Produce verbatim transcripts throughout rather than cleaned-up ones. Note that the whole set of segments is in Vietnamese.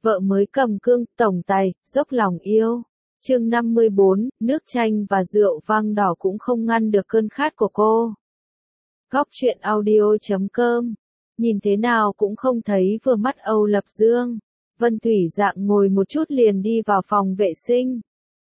vợ mới cầm cương, tổng tài, dốc lòng yêu. Chương năm mươi bốn, nước chanh và rượu vang đỏ cũng không ngăn được cơn khát của cô. Góc truyện audio chấm com. Nhìn thế nào cũng không thấy vừa mắt Âu Lập Dương. Vân Thủy Dạng ngồi một chút liền đi vào phòng vệ sinh.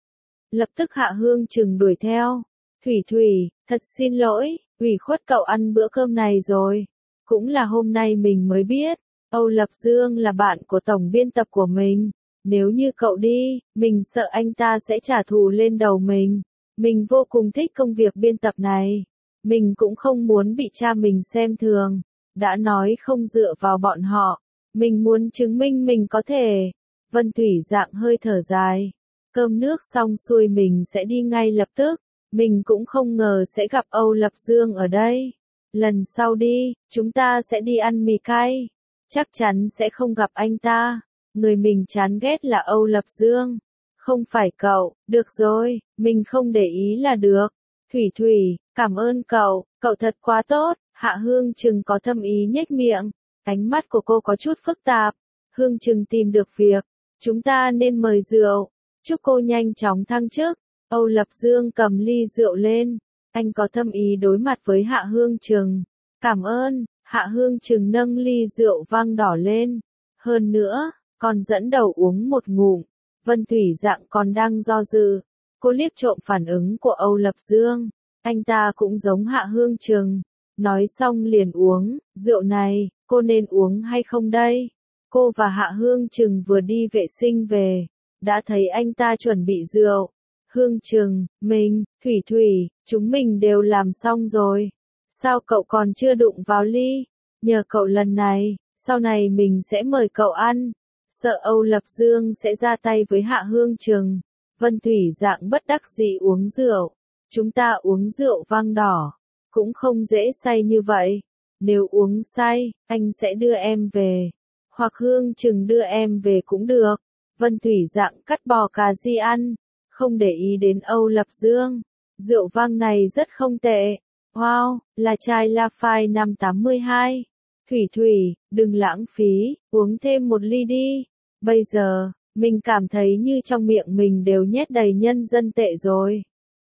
Lập tức Hạ Hương Trừng đuổi theo. Thủy Thủy, thật xin lỗi, ủy khuất cậu ăn bữa cơm này rồi. Cũng là hôm nay mình mới biết, Âu Lập Dương là bạn của tổng biên tập của mình. Nếu như cậu đi, mình sợ anh ta sẽ trả thù lên đầu mình. Mình vô cùng thích công việc biên tập này. Mình cũng không muốn bị cha mình xem thường. Đã nói không dựa vào bọn họ. Mình muốn chứng minh mình có thể. Vân Thủy Dạng hơi thở dài. Cơm nước xong xuôi mình sẽ đi ngay lập tức. Mình cũng không ngờ sẽ gặp Âu Lập Dương ở đây. Lần sau đi, chúng ta sẽ đi ăn mì cay. Chắc chắn sẽ không gặp anh ta. Người mình chán ghét là Âu Lập Dương. Không phải cậu, được rồi, mình không để ý là được. Thủy Thủy, cảm ơn cậu, cậu thật quá tốt. Hạ Hương Trừng có thâm ý nhếch miệng. Ánh mắt của cô có chút phức tạp. Hương Trừng tìm được việc. Chúng ta nên mời rượu. Chúc cô nhanh chóng thăng chức. Âu Lập Dương cầm ly rượu lên. Anh có thâm ý đối mặt với Hạ Hương Trừng. Cảm ơn. Hạ Hương Trừng nâng ly rượu vang đỏ lên. Hơn nữa, còn dẫn đầu uống một ngụm. Vân Thủy Dạng còn đang do dự. Cô liếc trộm phản ứng của Âu Lập Dương. Anh ta cũng giống Hạ Hương Trừng. Nói xong liền uống. Rượu này, cô nên uống hay không đây? Cô và Hạ Hương Trừng vừa đi vệ sinh về. Đã thấy anh ta chuẩn bị rượu. Hương Trừng, mình, Thủy Thủy, chúng mình đều làm xong rồi. Sao cậu còn chưa đụng vào ly? Nhờ cậu lần này, sau này mình sẽ mời cậu ăn. Sợ Âu Lập Dương sẽ ra tay với Hạ Hương Trừng. Vân Thủy Dạng bất đắc dĩ uống rượu. Chúng ta uống rượu vang đỏ. Cũng không dễ say như vậy. Nếu uống say, anh sẽ đưa em về. Hoặc Hương Trừng đưa em về cũng được. Vân Thủy Dạng cắt bò cà ri ăn. Không để ý đến Âu Lập Dương. Rượu vang này rất không tệ. Wow, là chai Lafite năm tám hai. Thủy Thủy, đừng lãng phí, uống thêm một ly đi. Bây giờ, mình cảm thấy như trong miệng mình đều nhét đầy nhân dân tệ rồi.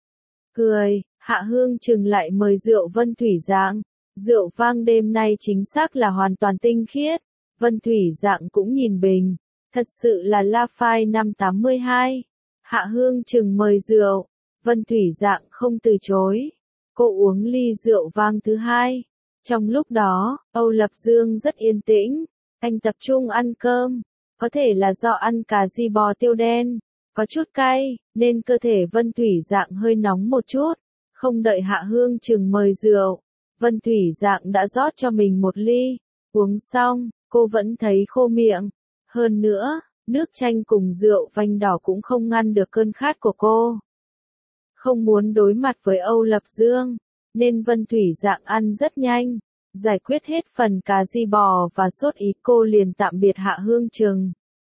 Cười, Hạ Hương Trừng lại mời rượu Vân Thủy Dạng. Rượu vang đêm nay chính xác là hoàn toàn tinh khiết. Vân Thủy Dạng cũng nhìn bình. Thật sự là Lafite năm tám hai. Hạ Hương Trừng mời rượu. Vân Thủy Dạng không từ chối. Cô uống ly rượu vang thứ hai. Trong lúc đó, Âu Lập Dương rất yên tĩnh. Anh tập trung ăn cơm. Có thể là do ăn cà ri bò tiêu đen. Có chút cay, nên cơ thể Vân Thủy Dạng hơi nóng một chút. Không đợi Hạ Hương Trừng mời rượu. Vân Thủy Dạng đã rót cho mình một ly. Uống xong, cô vẫn thấy khô miệng. Hơn nữa, nước chanh cùng rượu vang đỏ cũng không ngăn được cơn khát của cô. Không muốn đối mặt với Âu Lập Dương, nên Vân Thủy Dạng ăn rất nhanh. Giải quyết hết phần cà ri bò và sốt ý cô liền tạm biệt Hạ Hương Trừng.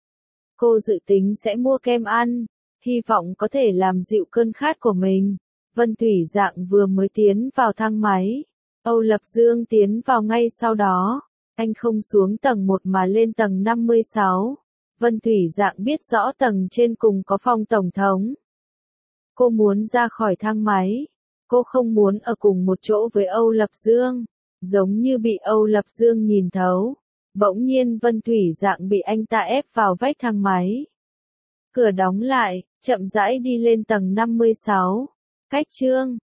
Cô dự tính sẽ mua kem ăn, hy vọng có thể làm dịu cơn khát của mình. Vân Thủy Dạng vừa mới tiến vào thang máy. Âu Lập Dương tiến vào ngay sau đó. Anh không xuống tầng một mà lên tầng năm mươi sáu. Vân Thủy Dạng biết rõ tầng trên cùng có phòng tổng thống. Cô muốn ra khỏi thang máy. Cô không muốn ở cùng một chỗ với Âu Lập Dương. Giống như bị Âu Lập Dương nhìn thấu. Bỗng nhiên Vân Thủy Dạng bị anh ta ép vào vách thang máy. Cửa đóng lại, chậm rãi đi lên tầng năm mươi sáu. Cách chương.